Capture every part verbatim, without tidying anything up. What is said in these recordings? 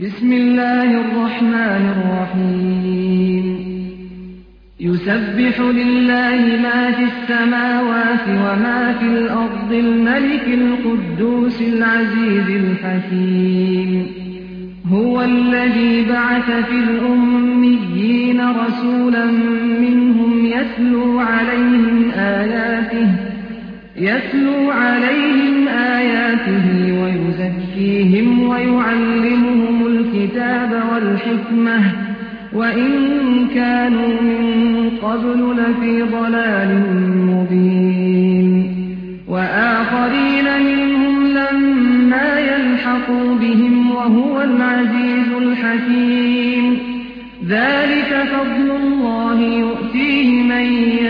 بسم الله الرحمن الرحيم يسبح لله ما في السماوات وما في الأرض الملك القدوس العزيز الحكيم هو الذي بعث في الأميين رسولا منهم يتلو عليهم آياته يتلو عليهم آياته ويزكيهم ويعلمهم الكتاب والحكمة وإن كانوا من قبل لفي ضلال مبين وآخرين منهم لما يلحقوا بهم وهو العزيز الحكيم ذلك فضل الله يؤتيه من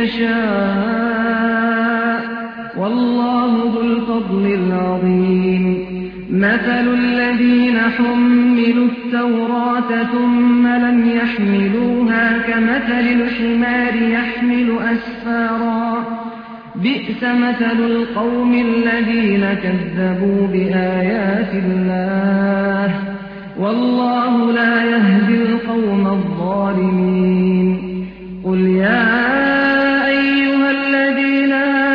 يشاء والله ذو الفضل العظيم مثل الذين حملوا التوراة ثم لم يحملوها كمثل الحمار يحمل أسفارا بئس مثل القوم الذين كذبوا بآيات الله والله لا يهدي القوم الظالمين قل يا أيها الذين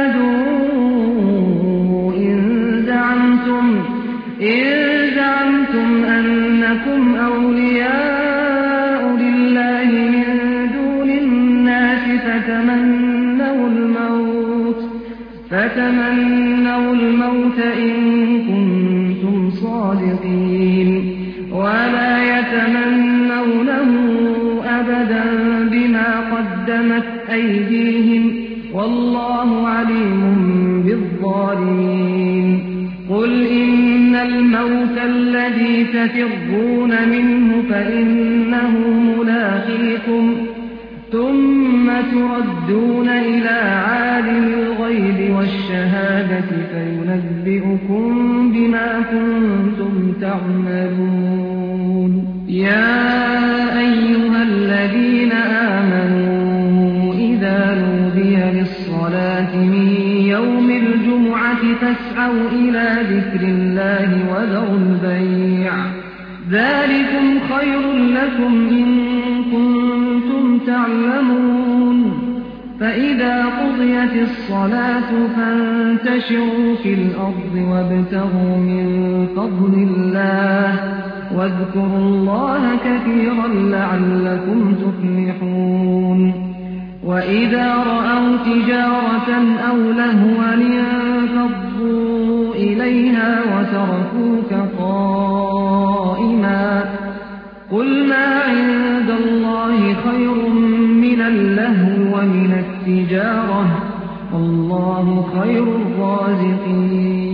هادوا إن زعمتم إن زعمتم أنكم أولياء لله من دون الناس فتمنوا الموت فتمنوا الموت إن كنتم صادقين ولا يتمنونه أبدا بما قدمت أيديهم والله عليم بالظالمين قل إن الموت الذي تفرون منه فإنه ملاقيكم ثم تردون إلى عالم الغيب والشهادة فينبئكم بما كنتم تعملون يا أيها الذين آمنوا إذا نودي للصلاة من يوم الجمعة فاسعوا إلى ذكر الله وذروا البيع ذلكم خير لكم إن كنتم تعلمون فإذا قضيت الصلاة فانتشروا في الأرض وابتغوا من فضل الله واذكروا الله كثيرا لعلكم تفلحون وإذا رأوا تجارة أو لهوا انفضوا إليها وتركوك قائما قل ما عند الله خير من اللهو ومن التجارة والله خير الرازقين